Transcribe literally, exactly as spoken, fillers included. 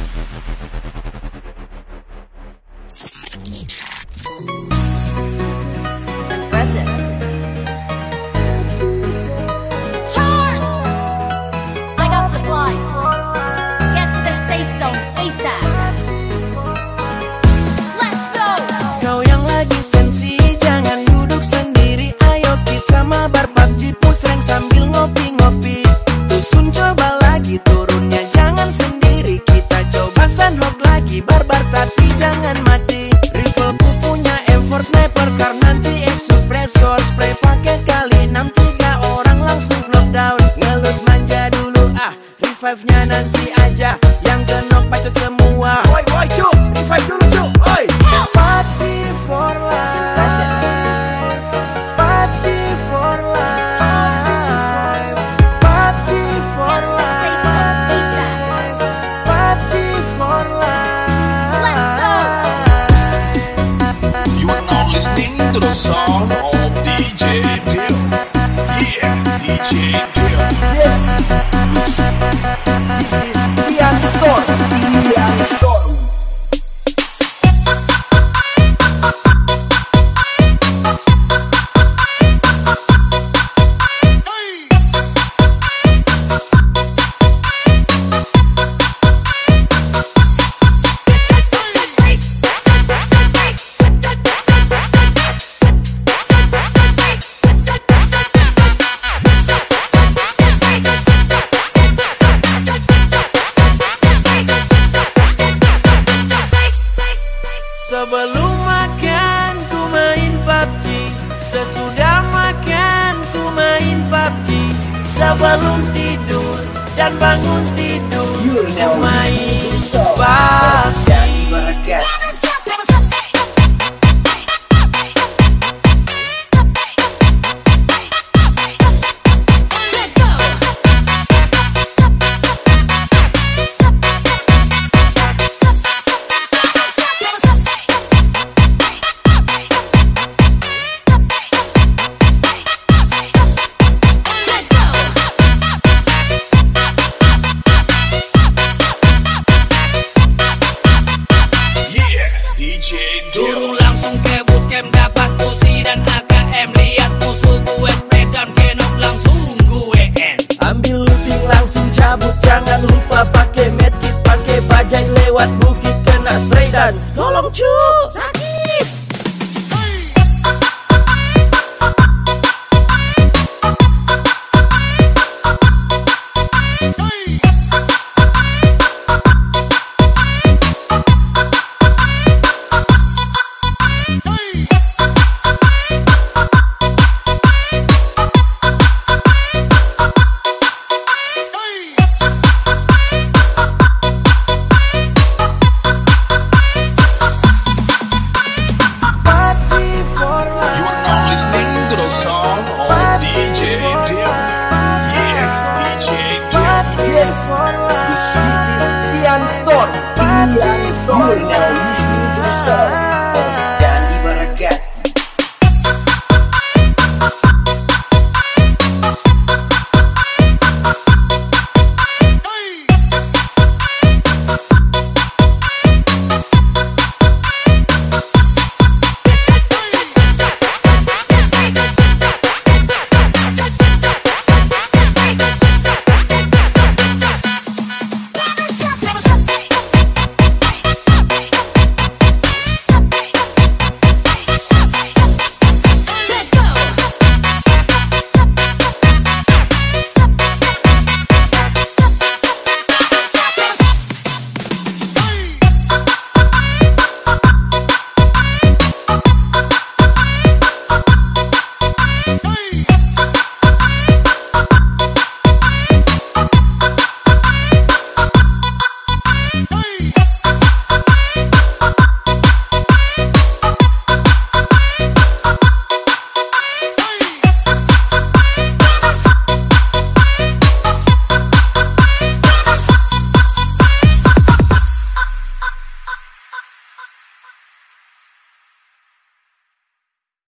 Barbar tapi jangan mati. Rivalku punya M four sniper car nanti expressor spray pakai kali enam tiga orang langsung lockdown. Ngelut manja dulu ah, revive-nya nanti aja. Yang genok pacot semua. Woi woi cu, revive dulu cu. Oi. Party for life. Party for life. Party for life. Party for life. Listening to the song of D J Dil. Yeah, D J Dil. Yes. This is Pian Storm. Pian Storm. Sebelum makan ku main P U B G, sesudah makan ku main P U B G, sebelum tidur dan bangun tidur ku main P U B G. Dulu langsung ke bootcamp dapat pusi dan A K M. Lihat musuh gue spray dan genok langsung gue end. Ambil looting langsung cabut, jangan lupa pakai medkit, pakai bajai lewat bukit kena spray dan tolong cu.